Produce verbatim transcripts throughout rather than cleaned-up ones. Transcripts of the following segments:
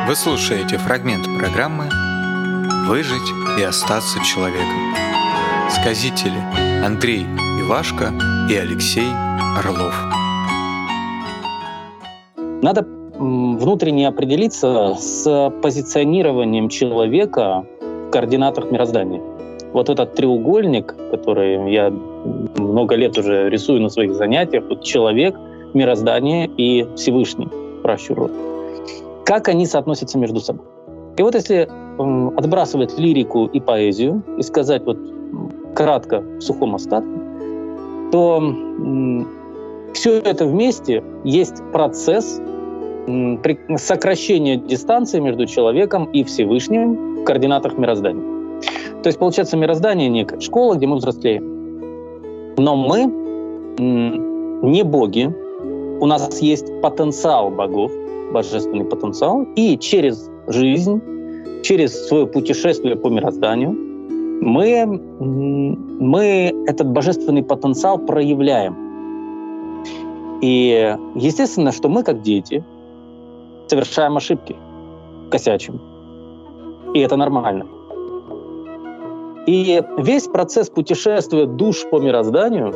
Вы слушаете фрагмент программы «Выжить и остаться человеком». Сказители Андрей Ивашко и Алексей Орлов. Надо внутренне определиться с позиционированием человека в координатах мироздания. Вот этот треугольник, который я много лет уже рисую на своих занятиях, вот человек, мироздание и Всевышний, пращур. Как они соотносятся между собой? И вот если м, отбрасывать лирику и поэзию и сказать вот кратко в сухом остатке, то м, все это вместе есть процесс м, при, сокращения дистанции между человеком и Всевышним в координатах мироздания. То есть получается мироздание некая школа, где мы взрослеем. Но мы м, не боги, у нас есть потенциал богов, божественный потенциал, и через жизнь, через свое путешествие по мирозданию мы, мы этот божественный потенциал проявляем. И естественно, что мы, как дети, совершаем ошибки, косячим. И это нормально. И весь процесс путешествия душ по мирозданию,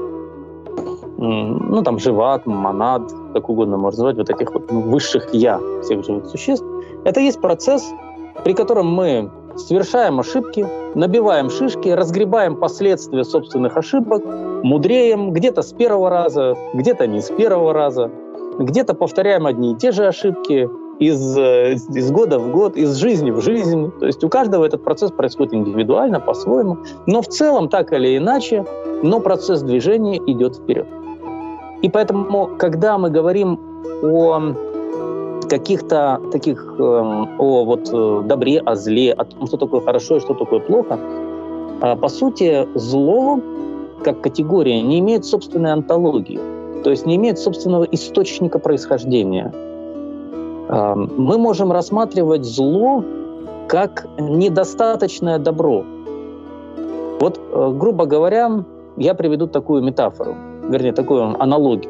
ну, там, живат, монад, как угодно можно назвать, вот этих вот ну, высших «я» всех живых существ, это есть процесс, при котором мы совершаем ошибки, набиваем шишки, разгребаем последствия собственных ошибок, мудреем где-то с первого раза, где-то не с первого раза, где-то повторяем одни и те же ошибки из, из года в год, из жизни в жизнь. То есть у каждого этот процесс происходит индивидуально, по-своему, но в целом, так или иначе, но процесс движения идет вперед. И поэтому, когда мы говорим о каких-то таких, э, о вот, э, добре, о зле, о том, что такое хорошо и что такое плохо, э, по сути, зло, как категория, не имеет собственной онтологии, то есть не имеет собственного источника происхождения. Э, мы можем рассматривать зло как недостаточное добро. Вот, э, грубо говоря, я приведу такую метафору, вернее, такую аналогию,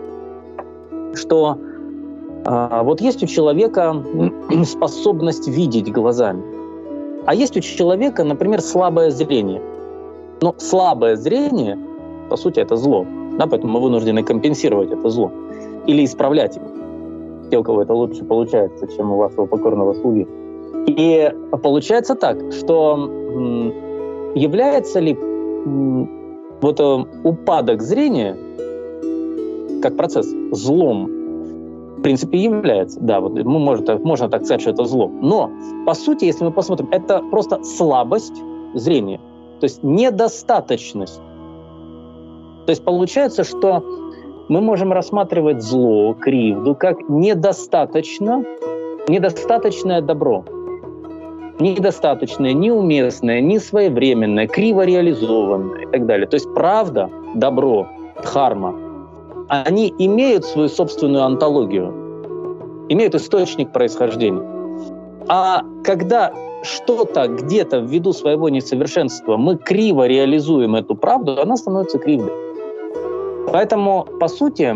что а, вот есть у человека способность видеть глазами, а есть у человека, например, слабое зрение. Но слабое зрение, по сути, это зло, да, поэтому мы вынуждены компенсировать это зло или исправлять его. Те, у кого это лучше получается, чем у вашего покорного слуги. И получается так, что м, является ли м, вот э, упадок зрения как процесс злом, в принципе, является. Да, вот мы, может, можно так сказать, что это зло. Но, по сути, если мы посмотрим, это просто слабость зрения, то есть недостаточность. То есть получается, что мы можем рассматривать зло, кривду, как недостаточно, недостаточное добро. Недостаточное, неуместное, несвоевременное, криво реализованное и так далее. То есть правда, добро, дхарма, они имеют свою собственную онтологию, имеют источник происхождения. А когда что-то где-то ввиду своего несовершенства мы криво реализуем эту правду, она становится кривдой. Поэтому, по сути,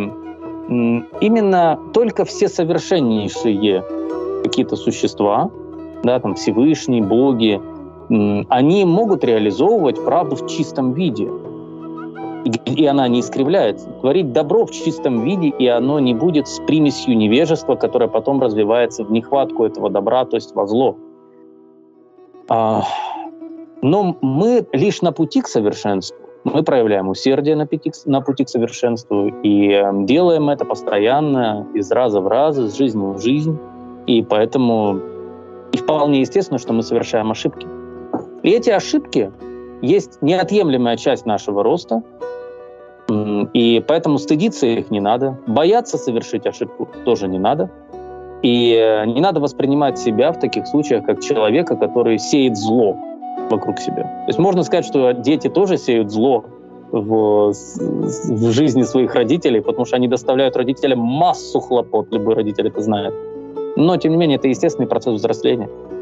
именно только все совершеннейшие какие-то существа, да, там Всевышний, боги, они могут реализовывать правду в чистом виде. И она не искривляется. Творить добро в чистом виде, и оно не будет с примесью невежества, которое потом развивается в нехватку этого добра, то есть во зло. Но мы лишь на пути к совершенству. Мы проявляем усердие на пути, на пути к совершенству и делаем это постоянно, из раза в раз, из жизни в жизнь. И поэтому и вполне естественно, что мы совершаем ошибки. И эти ошибки есть неотъемлемая часть нашего роста, и поэтому стыдиться их не надо, бояться совершить ошибку тоже не надо, и не надо воспринимать себя в таких случаях как человека, который сеет зло вокруг себя. То есть можно сказать, что дети тоже сеют зло в, в жизни своих родителей, потому что они доставляют родителям массу хлопот, любой родитель это знает. Но, тем не менее, это естественный процесс взросления.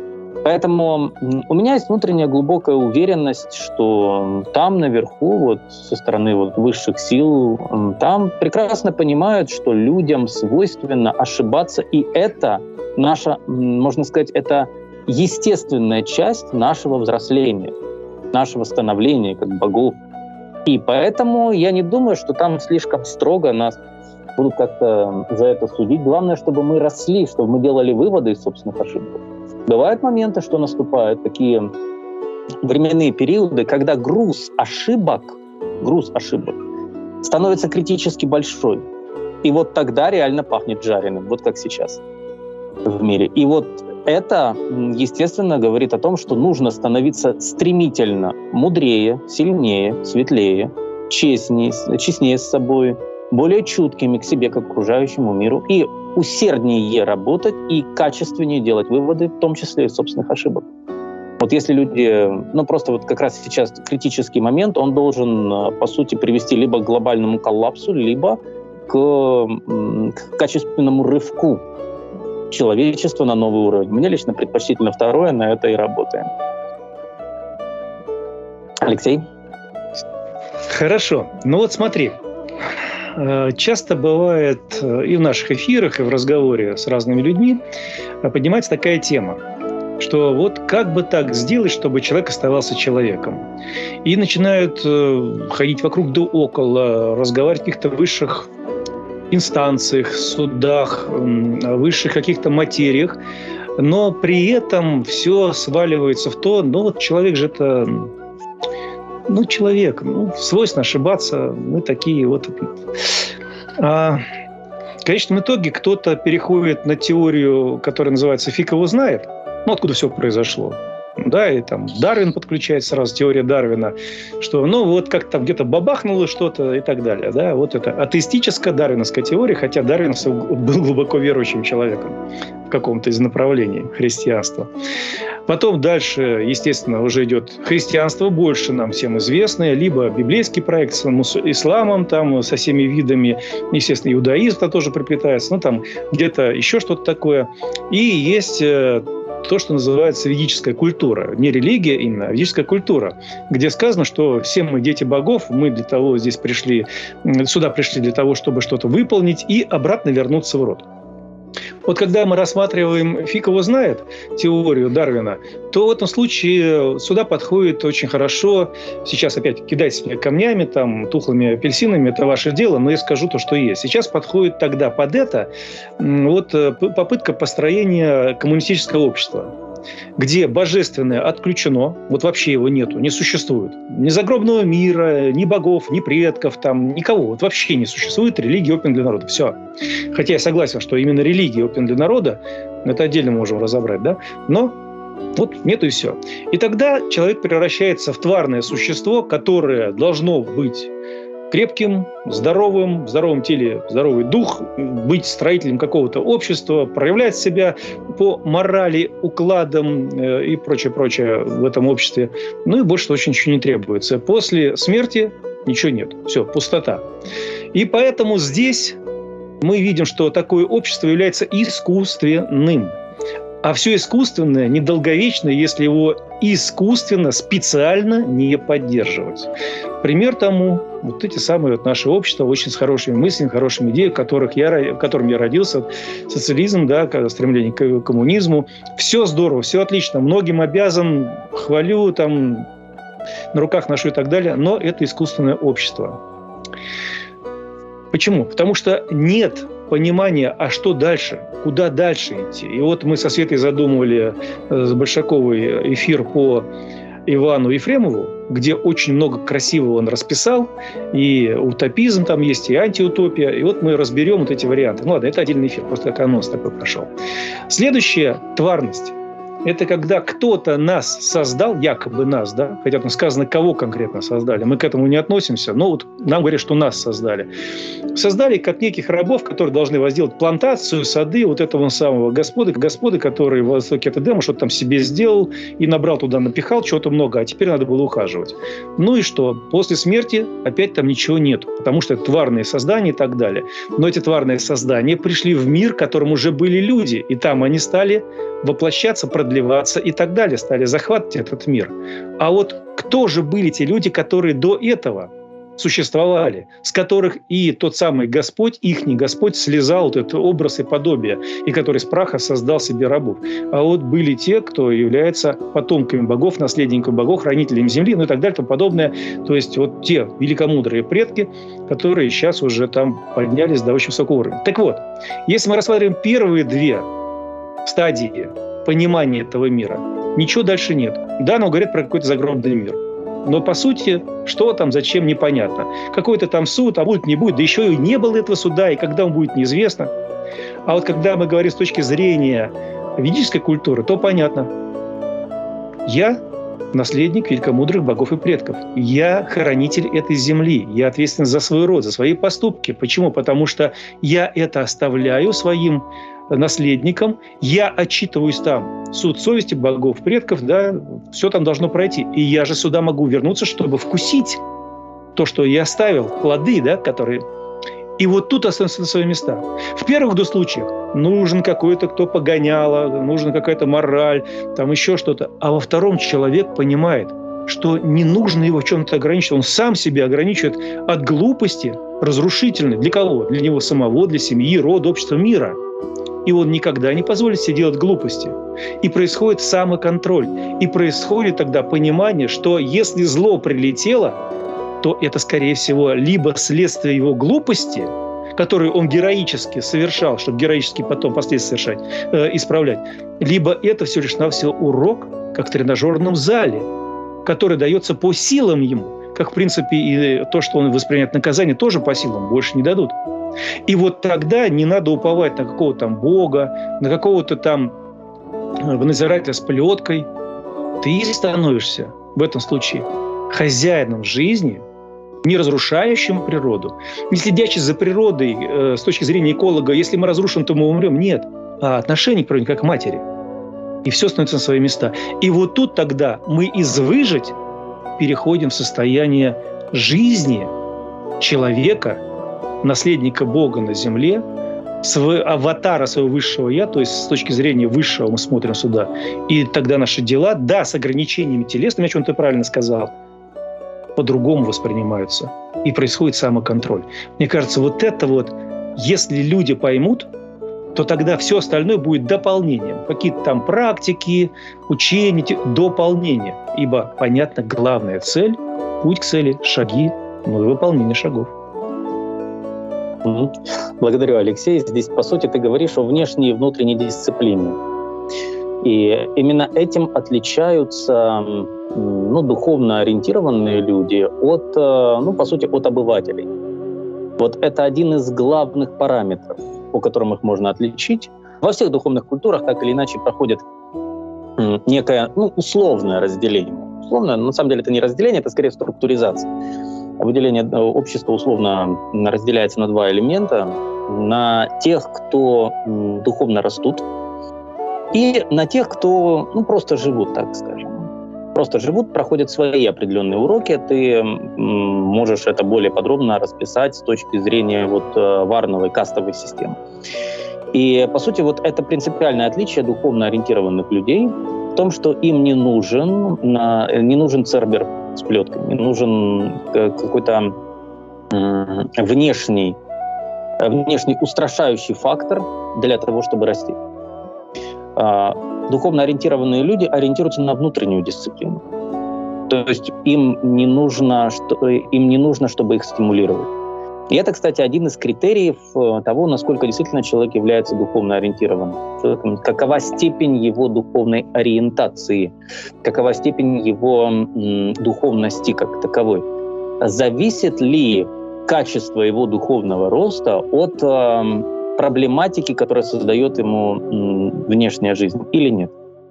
Поэтому у меня есть внутренняя глубокая уверенность, что там наверху, вот со стороны вот высших сил, там прекрасно понимают, что людям свойственно ошибаться, и это наша, можно сказать, это естественная часть нашего взросления, нашего становления как богов. И поэтому я не думаю, что там слишком строго нас будут как-то за это судить. Главное, чтобы мы росли, чтобы мы делали выводы из собственных ошибок. Бывают моменты, что наступают такие временные периоды, когда груз ошибок, груз ошибок становится критически большой. И вот тогда реально пахнет жареным, вот как сейчас в мире. И вот это, естественно, говорит о том, что нужно становиться стремительно мудрее, сильнее, светлее, честнее, честнее с собой, более чуткими к себе, к окружающему миру, и усерднее работать и качественнее делать выводы, в том числе из собственных ошибок. Вот если люди, ну просто вот как раз сейчас критический момент, он должен, по сути, привести либо к глобальному коллапсу, либо к, к качественному рывку человечества на новый уровень. Мне лично предпочтительно второе, на это и работаем. Алексей? Хорошо. Ну вот смотри. Часто бывает и в наших эфирах, и в разговоре с разными людьми поднимается такая тема, что вот как бы так сделать, чтобы человек оставался человеком. И начинают ходить вокруг да около, разговаривать о каких-то высших инстанциях, судах, высших каких-то материях, но при этом все сваливается в то, ну вот человек же это... Ну, человек, ну, свойственно ошибаться, мы такие вот. А, в конечном итоге кто-то переходит на теорию, которая называется «фиг его знает», ну, откуда все произошло. Да, и там Дарвин подключает сразу, теория Дарвина, что, ну, вот как там где-то бабахнуло что-то и так далее, да, вот это атеистическая дарвиновская теория, хотя Дарвин был глубоко верующим человеком в каком-то из направлений христианства. Потом дальше, естественно, уже идет христианство, больше нам всем известное, либо библейский проект с исламом, там, со всеми видами, естественно, иудаизм тоже приплетается, ну, там, где-то еще что-то такое. И есть то, что называется ведическая культура. Не религия именно, а ведическая культура, где сказано, что все мы дети богов, мы для того здесь пришли, сюда пришли для того, чтобы что-то выполнить и обратно вернуться в род. Вот когда мы рассматриваем «фиг его знает» теорию Дарвина, то в этом случае сюда подходит очень хорошо, сейчас опять кидайте меня камнями, там, тухлыми апельсинами, это ваше дело, но я скажу то, что есть. Сейчас подходит тогда под это вот попытка построения коммунистического общества, где божественное отключено, вот вообще его нету, не существует. Ни загробного мира, ни богов, ни предков, там, никого. Вот вообще не существует религии опиум для народа. Все. Хотя я согласен, что именно религия опиум для народа, это отдельно можем разобрать, да? Но вот нету и все. И тогда человек превращается в тварное существо, которое должно быть крепким, здоровым, в здоровом теле здоровый дух, быть строителем какого-то общества, проявлять себя по морали, укладам э, и прочее-прочее в этом обществе. Ну и больше очень ничего не требуется. После смерти ничего нет. Все, пустота. И поэтому здесь мы видим, что такое общество является искусственным. А все искусственное недолговечно, если его искусственно, специально не поддерживать. Пример тому вот эти самые вот наши общества, очень с хорошими мыслями, хорошими идеями, в, которых я, в котором я родился. Социализм, да, стремление к коммунизму. Все здорово, все отлично. Многим обязан, хвалю, там, на руках ношу и так далее. Но это искусственное общество. Почему? Потому что нет понимания, а что дальше, куда дальше идти. И вот мы со Светой задумывали с Большаковой эфир по Ивану Ефремову, где очень много красивого он расписал, и утопизм там есть, и антиутопия. И вот мы разберем вот эти варианты. Ну ладно, это отдельный эфир, просто как анонс такой прошел. Следующая тварность. Это когда кто-то нас создал, якобы нас, да, хотя там сказано, кого конкретно создали, мы к этому не относимся, но вот нам говорят, что нас создали. Создали как неких рабов, которые должны возделать плантацию, сады вот этого самого господы, господы, который в Востоке это демо, что-то там себе сделал и набрал туда, напихал чего-то много, а теперь надо было ухаживать. Ну и что? После смерти опять там ничего нет, потому что это тварные создания и так далее. Но эти тварные создания пришли в мир, в котором уже были люди, и там они стали воплощаться, продлеваться и так далее, стали захватывать этот мир. А вот кто же были те люди, которые до этого существовали, с которых и тот самый Господь, ихний Господь, слезал вот этот образ и подобие, и который из праха создал себе рабов. А вот были те, кто является потомками богов, наследниками богов, хранителями земли, ну и так далее, и тому подобное. То есть вот те великомудрые предки, которые сейчас уже там поднялись до очень высокого уровня. Так вот, если мы рассматриваем первые две стадии понимания этого мира, ничего дальше нет. Да, но говорят про какой-то загробный мир. Но, по сути, что там, зачем, непонятно. Какой-то там суд, а будет, не будет. Да еще и не было этого суда, и когда он будет, неизвестно. А вот когда мы говорим с точки зрения ведической культуры, то понятно. Я наследник великомудрых богов и предков. Я хранитель этой земли. Я ответственен за свой род, за свои поступки. Почему? Потому что я это оставляю своим наследникам, я отчитываюсь там, суд совести богов, предков, да, все там должно пройти. И я же сюда могу вернуться, чтобы вкусить то, что я оставил, плоды, да, которые... И вот тут останутся на свои места. В первых двух случаях нужен какой-то, кто погоняло, нужна какая-то мораль, там еще что-то. А во втором человек понимает, что не нужно его в чем-то ограничивать. Он сам себя ограничивает от глупости разрушительной. Для кого? Для него самого, для семьи, рода, общества, мира. И он никогда не позволит себе делать глупости. И происходит самоконтроль. И происходит тогда понимание, что если зло прилетело, то это, скорее всего, либо следствие его глупости, которую он героически совершал, чтобы героически потом последствия совершать, э, исправлять, либо это всего лишь навсего урок, как в тренажерном зале, который дается по силам ему. Как, в принципе, и то, что он воспринимает наказание, тоже по силам, больше не дадут. И вот тогда не надо уповать на какого-то там бога, на какого-то там надзирателя с плеткой. Ты становишься в этом случае хозяином жизни, не разрушающим природу, не следящим за природой э, с точки зрения эколога. Если мы разрушим, то мы умрем. Нет. А отношение к природе как к матери. И все становится на свои места. И вот тут тогда мы из выжить переходим в состояние жизни человека, наследника Бога на земле, своего аватара, своего высшего «я», то есть с точки зрения высшего мы смотрим сюда. И тогда наши дела, да, с ограничениями телесными, о чем ты правильно сказал, по-другому воспринимаются. И происходит самоконтроль. Мне кажется, вот это вот, если люди поймут, то тогда все остальное будет дополнением. Какие-то там практики, учения, дополнения. Ибо, понятно, главная цель, путь к цели, шаги, ну и выполнение шагов. Благодарю, Алексей. Здесь, по сути, ты говоришь о внешней и внутренней дисциплине. И именно этим отличаются ну, духовно ориентированные люди от, ну, по сути, от обывателей. Вот это один из главных параметров, по которым их можно отличить. Во всех духовных культурах так или иначе проходит некое ну, условное разделение. Условное, на самом деле, это не разделение, это скорее структуризация. Выделение общества условно разделяется на два элемента. На тех, кто духовно растут, и на тех, кто ну, просто живут, так скажем. Просто живут, проходят свои определенные уроки. Ты можешь это более подробно расписать с точки зрения вот, варновой кастовой системы. И, по сути, вот это принципиальное отличие духовно ориентированных людей в том, что им не нужен, не нужен цербер с плеткой, не нужен какой-то внешний, внешний устрашающий фактор для того, чтобы расти. Духовно ориентированные люди ориентируются на внутреннюю дисциплину. То есть им не нужно, им не нужно, чтобы их стимулировать. И это, кстати, один из критериев того, насколько действительно человек является духовно ориентированным. Какова степень его духовной ориентации, какова степень его м, духовности как таковой. Зависит ли качество его духовного роста от э, проблематики, которая создает ему м, внешняя жизнь, или нет?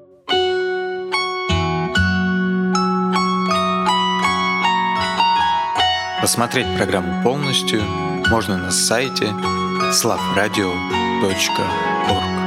Посмотреть программу полностью можно на сайте славрадио точка орг.